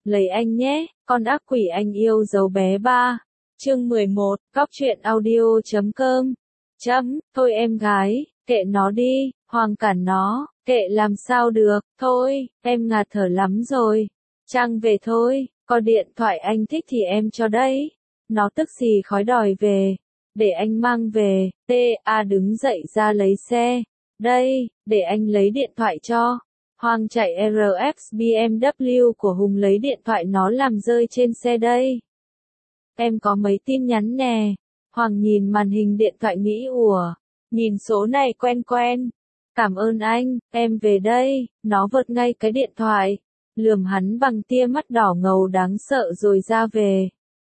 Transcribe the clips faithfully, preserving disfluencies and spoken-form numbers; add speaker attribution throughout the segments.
Speaker 1: lấy anh nhé, con ác quỷ anh yêu dấu bé ba. Chương mười một, Góc truyện audio chấm com. Chấm, thôi em gái, kệ nó đi, Hoàng cản nó, kệ làm sao được, thôi, em ngạt thở lắm rồi. Trang về thôi, có điện thoại anh thích thì em cho đấy. Nó tức xì khói đòi về, để anh mang về. T A đứng dậy ra lấy xe. Đây, để anh lấy điện thoại cho. Hoàng chạy R X B M W của Hùng lấy điện thoại nó làm rơi trên xe đây. Em có mấy tin nhắn nè. Hoàng nhìn màn hình điện thoại nghĩ ủa, nhìn số này quen quen. Cảm ơn anh, em về đây. Nó vợt ngay cái điện thoại, lườm hắn bằng tia mắt đỏ ngầu đáng sợ rồi ra về.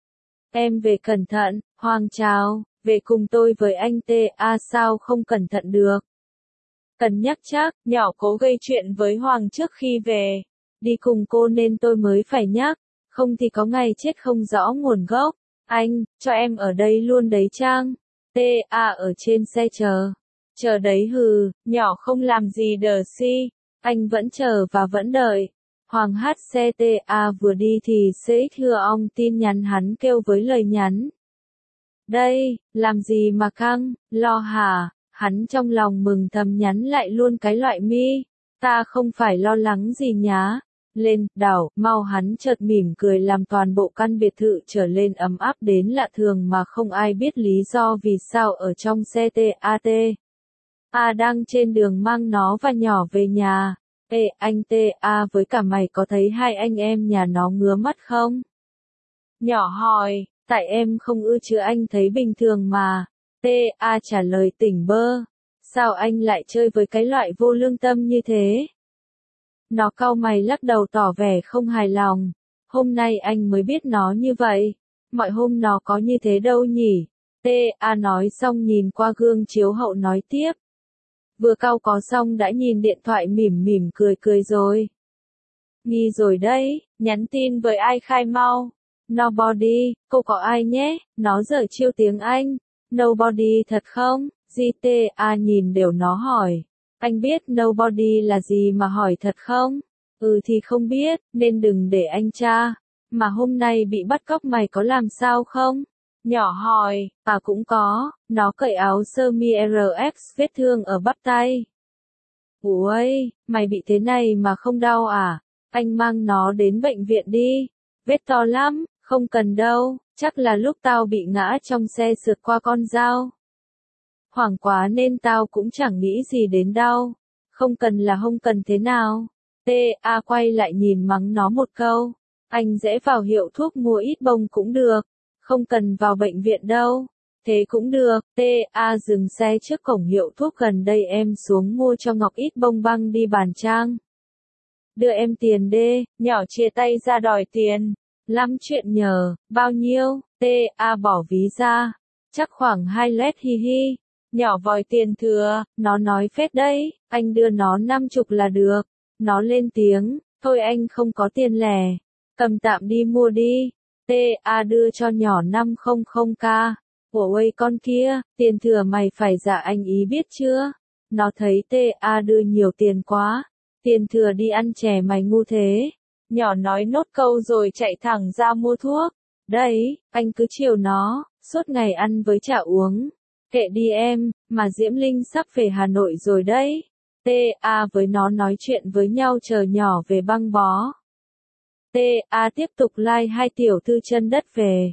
Speaker 1: Em về cẩn thận. Hoàng chào, về cùng tôi với anh T A sao không cẩn thận được. Cần nhắc chắc, nhỏ cố gây chuyện với Hoàng trước khi về. Đi cùng cô nên tôi mới phải nhắc, không thì có ngày chết không rõ nguồn gốc. Anh, cho em ở đây luôn đấy Trang. T A ở trên xe chờ. Chờ đấy hừ, nhỏ không làm gì đờ si. Anh vẫn chờ và vẫn đợi. Hoàng hát xe T A vừa đi thì C X Hưa ong tin nhắn hắn kêu với lời nhắn. Đây, làm gì mà căng, lo hả? Hắn trong lòng mừng thầm nhắn lại luôn cái loại mi. Ta không phải lo lắng gì nhá. Lên, đảo, mau hắn chợt mỉm cười làm toàn bộ căn biệt thự trở lên ấm áp đến lạ thường mà không ai biết lý do vì sao ở trong xe T A T. A đang trên đường mang nó và nhỏ về nhà. Ê, anh T A với cả mày có thấy hai anh em nhà nó ngứa mắt không? Nhỏ hỏi, tại em không ưa chứ anh thấy bình thường mà. T A trả lời tỉnh bơ. Sao anh lại chơi với cái loại vô lương tâm như thế? Nó cau mày lắc đầu tỏ vẻ không hài lòng. Hôm nay anh mới biết nó như vậy. Mọi hôm nó có như thế đâu nhỉ? T A nói xong nhìn qua gương chiếu hậu nói tiếp. Vừa cau có xong đã nhìn điện thoại mỉm mỉm cười cười rồi. Nghi rồi đấy, nhắn tin với ai khai mau. Nobody, cô có ai nhé, nó dở chiêu tiếng Anh. Nobody thật không? G T A nhìn đều nó hỏi. Anh biết nobody là gì mà hỏi thật không? Ừ thì không biết, nên đừng để anh tra. Mà hôm nay bị bắt cóc mày có làm sao không? Nhỏ hỏi, à cũng có, nó cởi áo sơ mi R X vết thương ở bắp tay. Ui, mày bị thế này mà không đau à? Anh mang nó đến bệnh viện đi. Vết to lắm, không cần đâu, chắc là lúc tao bị ngã trong xe sượt qua con dao. Hoảng quá nên tao cũng chẳng nghĩ gì đến đau. Không cần là không cần thế nào. T A quay lại nhìn mắng nó một câu. Anh dễ vào hiệu thuốc mua ít bông cũng được. Không cần vào bệnh viện đâu. Thế cũng được. T A dừng xe trước cổng hiệu thuốc gần đây em xuống mua cho Ngọc ít bông băng đi bàn trang. Đưa em tiền đê, nhỏ chia tay ra đòi tiền. Lắm chuyện nhờ, bao nhiêu? T A bỏ ví ra. Chắc khoảng hai lét hi hi. Nhỏ vòi tiền thừa, nó nói phết đấy, anh đưa nó năm chục là được. Nó lên tiếng, thôi anh không có tiền lẻ. Cầm tạm đi mua đi. T A đưa cho nhỏ năm trăm k. Ủa con kia, tiền thừa mày phải trả anh ý biết chưa? Nó thấy T A đưa nhiều tiền quá. Tiền thừa đi ăn chè mày ngu thế. Nhỏ nói nốt câu rồi chạy thẳng ra mua thuốc. Đấy, anh cứ chiều nó, suốt ngày ăn với chả uống. Kệ đi em, mà Diễm Linh sắp về Hà Nội rồi đấy. T A với nó nói chuyện với nhau chờ nhỏ về băng bó. T A tiếp tục like hai tiểu thư chân đất về.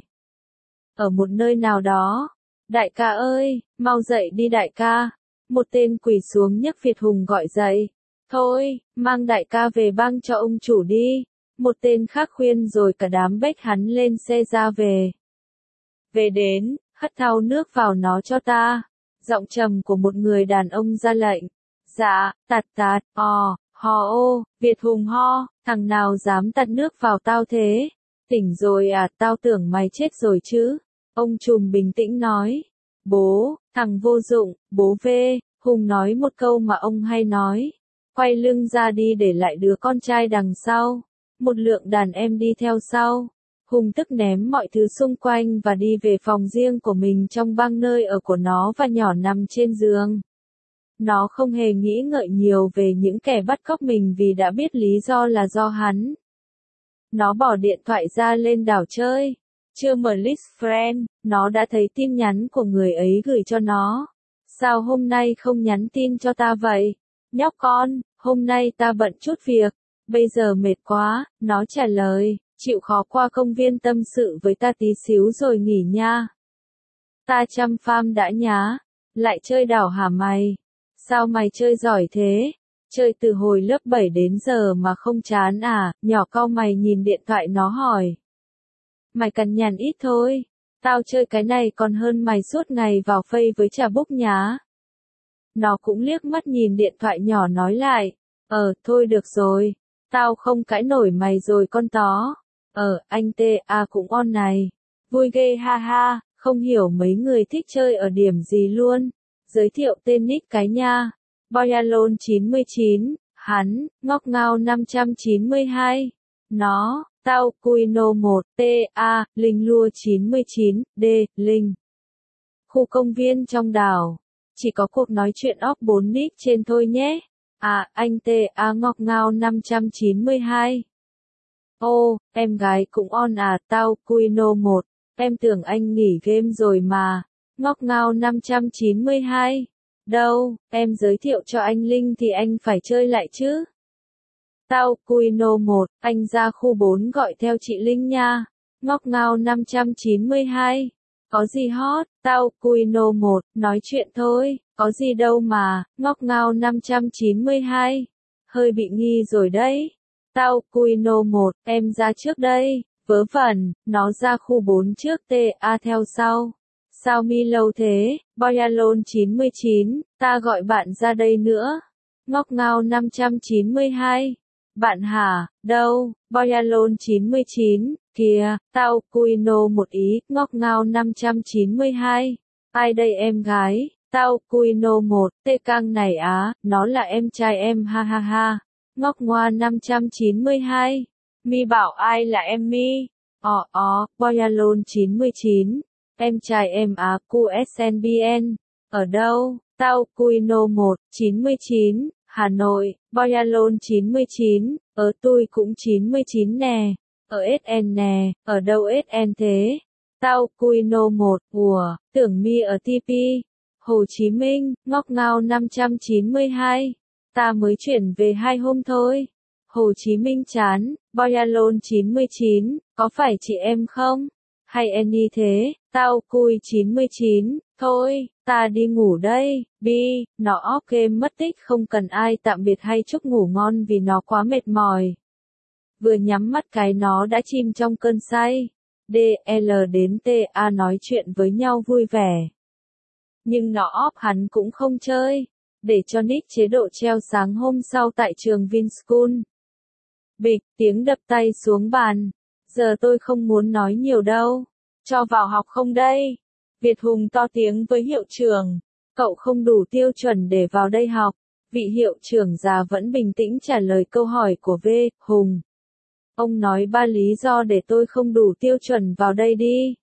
Speaker 1: Ở một nơi nào đó. Đại ca ơi, mau dậy đi đại ca. Một tên quỳ xuống nhấc Việt Hùng gọi dậy. Thôi, mang đại ca về băng cho ông chủ đi. Một tên khác khuyên rồi cả đám bếch hắn lên xe ra về. Về đến, hất thau nước vào nó cho ta. Giọng trầm của một người đàn ông ra lệnh. Dạ, tạt tạt, ò, hò ô, Việt Hùng ho, thằng nào dám tạt nước vào tao thế? Tỉnh rồi à, tao tưởng mày chết rồi chứ. Ông trùm bình tĩnh nói. Bố, thằng vô dụng, bố về. Hùng nói một câu mà ông hay nói. Quay lưng ra đi để lại đứa con trai đằng sau. Một lượng đàn em đi theo sau. Hùng tức ném mọi thứ xung quanh và đi về phòng riêng của mình trong băng nơi ở của nó và nhỏ nằm trên giường. Nó không hề nghĩ ngợi nhiều về những kẻ bắt cóc mình vì đã biết lý do là do hắn. Nó bỏ điện thoại ra lên đảo chơi. Chưa mở list friend, nó đã thấy tin nhắn của người ấy gửi cho nó. Sao hôm nay không nhắn tin cho ta vậy? Nhóc con, hôm nay ta bận chút việc. Bây giờ mệt quá, nó trả lời, chịu khó qua công viên tâm sự với ta tí xíu rồi nghỉ nha. Ta chăm farm đã nhá. Lại chơi đảo hả mày? Sao mày chơi giỏi thế? Chơi từ hồi lớp bảy đến giờ mà không chán à? Nhỏ cau mày nhìn điện thoại nó hỏi. Mày cằn nhằn ít thôi. Tao chơi cái này còn hơn mày suốt ngày vào Face với trà búp nhá. Nó cũng liếc mắt nhìn điện thoại nhỏ nói lại. Ờ, thôi được rồi. Tao không cãi nổi mày rồi con tó. Ờ, anh tê a cũng on này. Vui ghê ha ha, không hiểu mấy người thích chơi ở điểm gì luôn. Giới thiệu tên nick cái nha. Boyalon chín mươi chín, hắn, ngóc ngao năm trăm chín mươi hai. Nó, tao, Cuino một, T A, Linh Lua chín mươi chín, D, Linh. Khu công viên trong đảo. Chỉ có cuộc nói chuyện off bốn nick trên thôi nhé. À, anh T A ngóc ngao năm trăm chín mươi hai. Ô, em gái cũng on à, tao, Cuino một. Em tưởng anh nghỉ game rồi mà. Ngóc ngao năm trăm chín mươi hai. Đâu, em giới thiệu cho anh Linh thì anh phải chơi lại chứ. Tao, Cuino một, anh ra khu bốn gọi theo chị Linh nha. Ngóc ngao năm trăm chín mươi hai. Có gì hot, tao, Cuino một, nói chuyện thôi, có gì đâu mà, ngóc ngao năm trăm chín mươi hai. Hơi bị nghi rồi đấy. Tao, Cuino một, em ra trước đây, vớ vẩn, nó ra khu bốn trước T A theo sau. Sao mi lâu thế, Boyalon chín mươi chín, ta gọi bạn ra đây nữa. Ngóc ngao năm trăm chín mươi hai. Bạn hả, đâu, Boyalon chín mươi chín, kìa, tao, Cuino một ý, ngóc ngao năm trăm chín mươi hai. Ai đây em gái, tao, Cuino một, tê căng này á, nó là em trai em ha ha ha. Ngóc ngoa năm trăm chín mươi hai. Mi bảo ai là em mi? Ồ ồ, Boyalon chín mươi chín. Em trai em á, cu ét en bê en. Ở đâu? Tao, Cuino một, chín mươi chín, Hà Nội, Boyalon chín mươi chín, ở tôi cũng chín mươi chín nè. Ở ét en nè, ở đâu ét en thế? Tao, Cuino một, ủa, tưởng mi ở tê pê. Hồ Chí Minh, ngóc ngao năm trăm chín mươi hai. Ta mới chuyển về hai hôm thôi. Hồ Chí Minh chán, Boyalon chín mươi chín, có phải chị em không? Hay Annie thế, tao, Cui chín mươi chín, thôi, ta đi ngủ đây, bi, nó off game mất tích không cần ai tạm biệt hay chúc ngủ ngon vì nó quá mệt mỏi. Vừa nhắm mắt cái nó đã chìm trong cơn say. đê lờ đến tê a nói chuyện với nhau vui vẻ. Nhưng nó off hắn cũng không chơi, để cho nick chế độ treo sáng hôm sau tại trường Vinschool. Bịch, tiếng đập tay xuống bàn. Giờ tôi không muốn nói nhiều đâu. Cho vào học không đây? Việt Hùng to tiếng với hiệu trưởng. Cậu không đủ tiêu chuẩn để vào đây học. Vị hiệu trưởng già vẫn bình tĩnh trả lời câu hỏi của V. Hùng. Ông nói ba lý do để tôi không đủ tiêu chuẩn vào đây đi.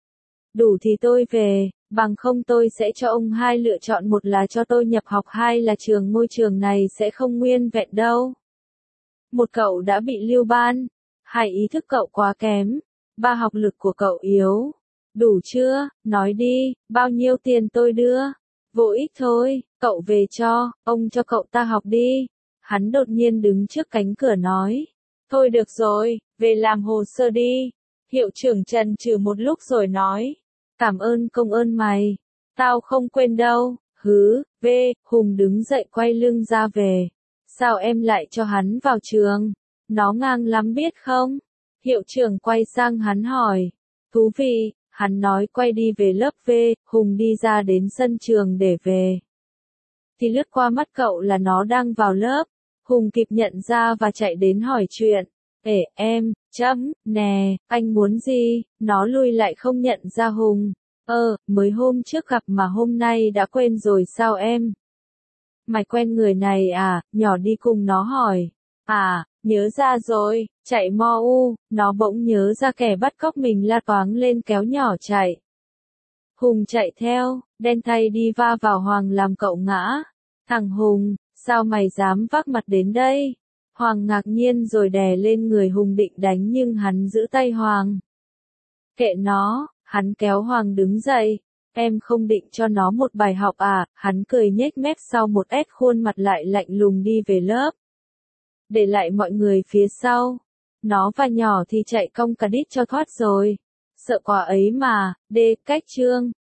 Speaker 1: Đủ thì tôi về, bằng không tôi sẽ cho ông hai lựa chọn, một là cho tôi nhập học, hai là trường môi trường này sẽ không nguyên vẹn đâu. Một, cậu đã bị lưu ban. Hai, ý thức cậu quá kém. Ba, học lực của cậu yếu. Đủ chưa, nói đi, bao nhiêu tiền tôi đưa? Vô ích thôi, cậu về cho, ông cho cậu ta học đi. Hắn đột nhiên đứng trước cánh cửa nói. Thôi được rồi, về làm hồ sơ đi. Hiệu trưởng chần chừ một lúc rồi nói. Cảm ơn công ơn mày. Tao không quên đâu, hứ, V. Hùng đứng dậy quay lưng ra về. Sao em lại cho hắn vào trường? Nó ngang lắm biết không? Hiệu trưởng quay sang hắn hỏi. Thú vị, hắn nói quay đi về lớp V. Hùng đi ra đến sân trường để về. Thì lướt qua mắt cậu là nó đang vào lớp. Hùng kịp nhận ra và chạy đến hỏi chuyện. Ê em, chấm, nè, anh muốn gì? Nó lui lại không nhận ra Hùng. Ơ, mới hôm trước gặp mà hôm nay đã quên rồi sao em? Mày quen người này à? Nhỏ đi cùng nó hỏi. À, nhớ ra rồi, chạy mo u, nó bỗng nhớ ra kẻ bắt cóc mình la toáng lên kéo nhỏ chạy. Hùng chạy theo, đen thay đi va vào Hoàng làm cậu ngã. Thằng Hùng, sao mày dám vác mặt đến đây? Hoàng ngạc nhiên rồi đè lên người Hùng định đánh nhưng hắn giữ tay Hoàng. Kệ nó, hắn kéo Hoàng đứng dậy. Em không định cho nó một bài học à, hắn cười nhếch mép sau một ét khuôn mặt lại lạnh lùng đi về lớp. Để lại mọi người phía sau. Nó và nhỏ thì chạy cong cà đít cho thoát rồi. Sợ quá ấy mà, đê, cách chương.